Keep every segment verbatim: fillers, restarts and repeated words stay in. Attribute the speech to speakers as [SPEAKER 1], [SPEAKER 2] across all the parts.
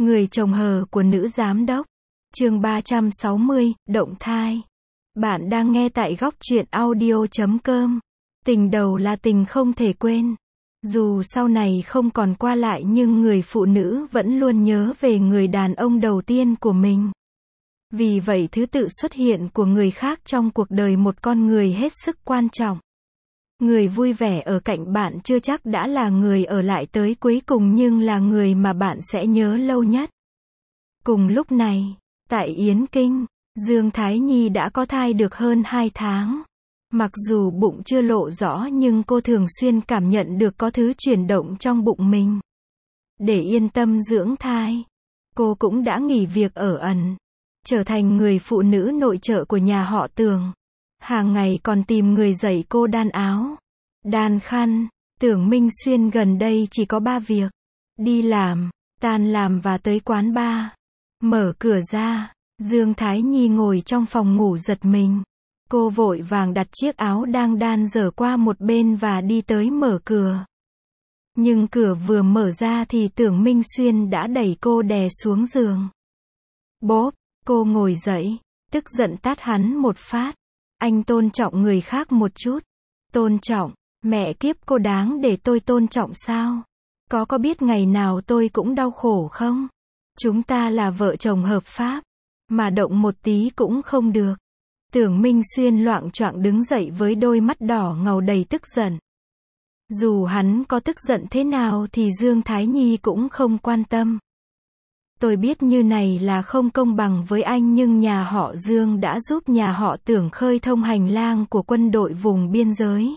[SPEAKER 1] Người chồng hờ của nữ giám đốc. Chương ba trăm sáu mươi, động thai. Bạn đang nghe tại góc truyện audio chấm com. Tình đầu là tình không thể quên. Dù sau này không còn qua lại nhưng người phụ nữ vẫn luôn nhớ về người đàn ông đầu tiên của mình. Vì vậy thứ tự xuất hiện của người khác trong cuộc đời một con người hết sức quan trọng. Người vui vẻ ở cạnh bạn chưa chắc đã là người ở lại tới cuối cùng nhưng là người mà bạn sẽ nhớ lâu nhất. Cùng lúc này, tại Yến Kinh, Dương Thái Nhi đã có thai được hơn hai tháng. Mặc dù bụng chưa lộ rõ nhưng cô thường xuyên cảm nhận được có thứ chuyển động trong bụng mình. Để yên tâm dưỡng thai, cô cũng đã nghỉ việc ở ẩn, trở thành người phụ nữ nội trợ của nhà họ Tưởng. Hàng ngày còn tìm người dạy cô đan áo, đan khăn. Tưởng Minh Xuyên gần đây chỉ có ba việc: đi làm, tan làm và tới quán bar. Mở cửa ra, Dương Thái Nhi ngồi trong phòng ngủ giật mình. Cô vội vàng đặt chiếc áo đang đan dở qua một bên và đi tới mở cửa. Nhưng cửa vừa mở ra thì Tưởng Minh Xuyên đã đẩy cô đè xuống giường. Bốp, cô ngồi dậy, tức giận tát hắn một phát. Anh tôn trọng người khác một chút. Tôn trọng? Mẹ kiếp, cô đáng để tôi tôn trọng sao? Có có biết ngày nào tôi cũng đau khổ không? Chúng ta là vợ chồng hợp pháp, mà động một tí cũng không được. Tưởng Minh Xuyên loạng choạng đứng dậy với đôi mắt đỏ ngầu đầy tức giận. Dù hắn có tức giận thế nào thì Dương Thái Nhi cũng không quan tâm. Tôi biết như này là không công bằng với anh nhưng nhà họ Dương đã giúp nhà họ Tưởng khơi thông hành lang của quân đội vùng biên giới.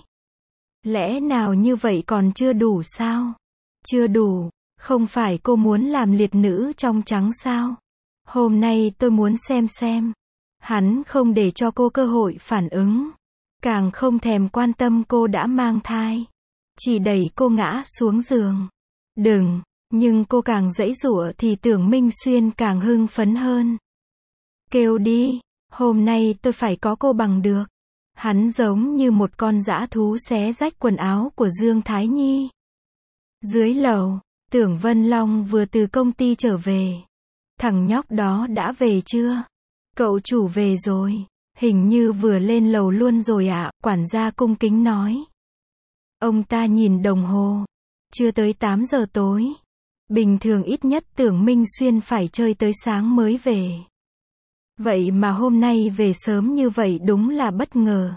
[SPEAKER 1] Lẽ nào như vậy còn chưa đủ sao? Chưa đủ, không phải cô muốn làm liệt nữ trong trắng sao? Hôm nay tôi muốn xem xem. Hắn không để cho cô cơ hội phản ứng, càng không thèm quan tâm cô đã mang thai, chỉ đẩy cô ngã xuống giường. Đừng, nhưng cô càng giãy giụa thì Tưởng Minh Xuyên càng hưng phấn hơn. Kêu đi, hôm nay tôi phải có cô bằng được. Hắn giống như một con dã thú xé rách quần áo của Dương Thái Nhi. Dưới lầu, Tưởng Vân Long vừa từ công ty trở về. Thằng nhóc đó đã về chưa? Cậu chủ về rồi, hình như vừa lên lầu luôn rồi ạ, quản gia cung kính nói. Ông ta nhìn đồng hồ, chưa tới tám giờ tối. Bình thường ít nhất Tưởng Minh Xuyên phải chơi tới sáng mới về. Vậy mà hôm nay về sớm như vậy đúng là bất ngờ.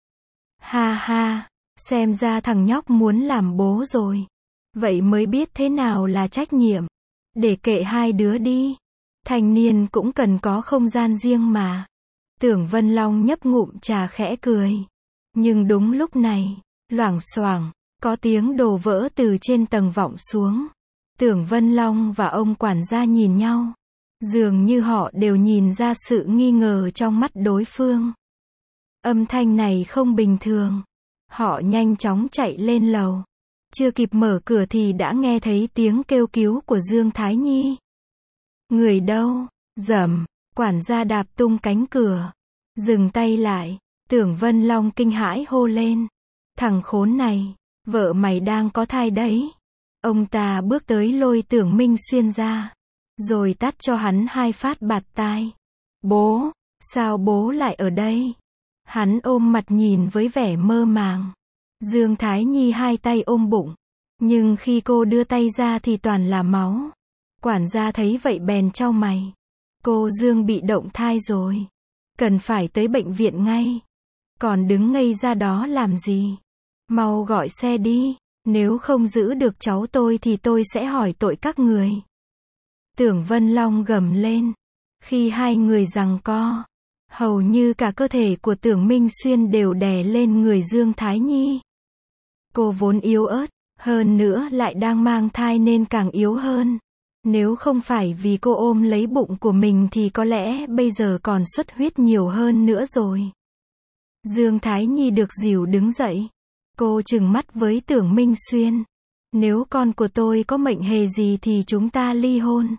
[SPEAKER 1] Ha ha, xem ra thằng nhóc muốn làm bố rồi. Vậy mới biết thế nào là trách nhiệm. Để kệ hai đứa đi. Thanh niên cũng cần có không gian riêng mà. Tưởng Vân Long nhấp ngụm trà khẽ cười. Nhưng đúng lúc này, loảng xoảng, có tiếng đồ vỡ từ trên tầng vọng xuống. Tưởng Vân Long và ông quản gia nhìn nhau. Dường như họ đều nhìn ra sự nghi ngờ trong mắt đối phương. Âm thanh này không bình thường. Họ nhanh chóng chạy lên lầu. Chưa kịp mở cửa thì đã nghe thấy tiếng kêu cứu của Dương Thái Nhi. Người đâu? Rầm, quản gia đạp tung cánh cửa. Dừng tay lại. Tưởng Vân Long kinh hãi hô lên. Thằng khốn này, vợ mày đang có thai đấy. Ông ta bước tới lôi Tưởng Minh Xuyên ra, rồi tát cho hắn hai phát bạt tai. Bố, sao bố lại ở đây? Hắn ôm mặt nhìn với vẻ mơ màng. Dương Thái Nhi hai tay ôm bụng, nhưng khi cô đưa tay ra thì toàn là máu. Quản gia thấy vậy bèn chau mày. Cô Dương bị động thai rồi, cần phải tới bệnh viện ngay. Còn đứng ngây ra đó làm gì? Mau gọi xe đi, nếu không giữ được cháu tôi thì tôi sẽ hỏi tội các người. Tưởng Vân Long gầm lên. Khi hai người giằng co, hầu như cả cơ thể của Tưởng Minh Xuyên đều đè lên người Dương Thái Nhi. Cô vốn yếu ớt, hơn nữa lại đang mang thai nên càng yếu hơn. Nếu không phải vì cô ôm lấy bụng của mình thì có lẽ bây giờ còn xuất huyết nhiều hơn nữa rồi. Dương Thái Nhi được dìu đứng dậy. Cô trừng mắt với Tưởng Minh Xuyên. Nếu con của tôi có mệnh hệ gì thì chúng ta ly hôn.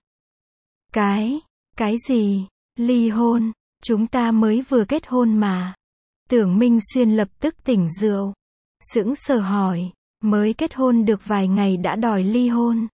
[SPEAKER 1] Cái, cái gì? Ly hôn? Chúng ta mới vừa kết hôn mà. Tưởng Minh Xuyên lập tức tỉnh rượu. Sững sờ hỏi, mới kết hôn được vài ngày đã đòi ly hôn.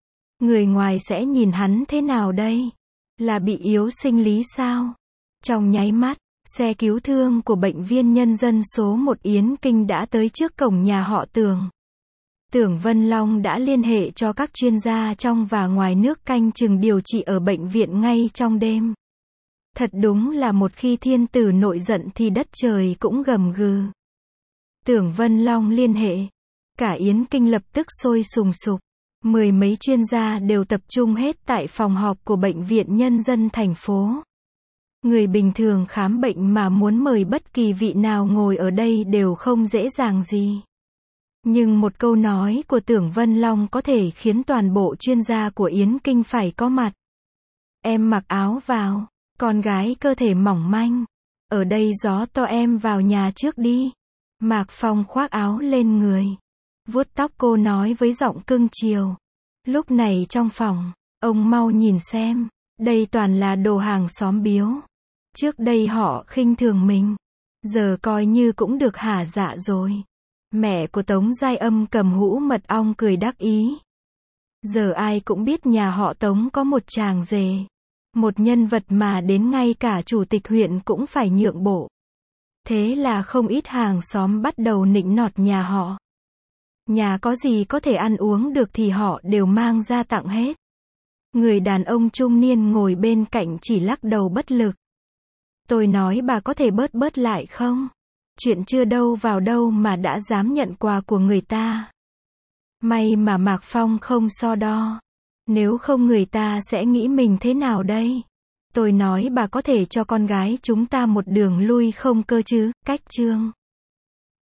[SPEAKER 1] Người ngoài sẽ nhìn hắn thế nào đây? Là bị yếu sinh lý sao? Trong nháy mắt, xe cứu thương của bệnh viện nhân dân số một Yến Kinh đã tới trước cổng nhà họ Tưởng. Tưởng Vân Long đã liên hệ cho các chuyên gia trong và ngoài nước canh chừng điều trị ở bệnh viện ngay trong đêm. Thật đúng là một khi thiên tử nổi giận thì đất trời cũng gầm gừ. Tưởng Vân Long liên hệ. Cả Yến Kinh lập tức sôi sùng sục. Mười mấy chuyên gia đều tập trung hết tại phòng họp của bệnh viện nhân dân thành phố. Người bình thường khám bệnh mà muốn mời bất kỳ vị nào ngồi ở đây đều không dễ dàng gì. Nhưng một câu nói của Tưởng Vân Long có thể khiến toàn bộ chuyên gia của Yến Kinh phải có mặt. Em mặc áo vào, con gái cơ thể mỏng manh. Ở đây gió to, em vào nhà trước đi. Mạc Phong khoác áo lên người. Vuốt tóc cô nói với giọng cưng chiều. Lúc này trong phòng, ông mau nhìn xem. Đây toàn là đồ hàng xóm biếu. Trước đây họ khinh thường mình. Giờ coi như cũng được hả dạ rồi. Mẹ của Tống Giai Âm cầm hũ mật ong cười đắc ý. Giờ ai cũng biết nhà họ Tống có một chàng rể. Một nhân vật mà đến ngay cả chủ tịch huyện cũng phải nhượng bộ. Thế là không ít hàng xóm bắt đầu nịnh nọt nhà họ. Nhà có gì có thể ăn uống được thì họ đều mang ra tặng hết. Người đàn ông trung niên ngồi bên cạnh chỉ lắc đầu bất lực. Tôi nói bà có thể bớt bớt lại không? Chuyện chưa đâu vào đâu mà đã dám nhận quà của người ta. May mà Mạc Phong không so đo. Nếu không người ta sẽ nghĩ mình thế nào đây? Tôi nói bà có thể cho con gái chúng ta một đường lui không cơ chứ? Cách chương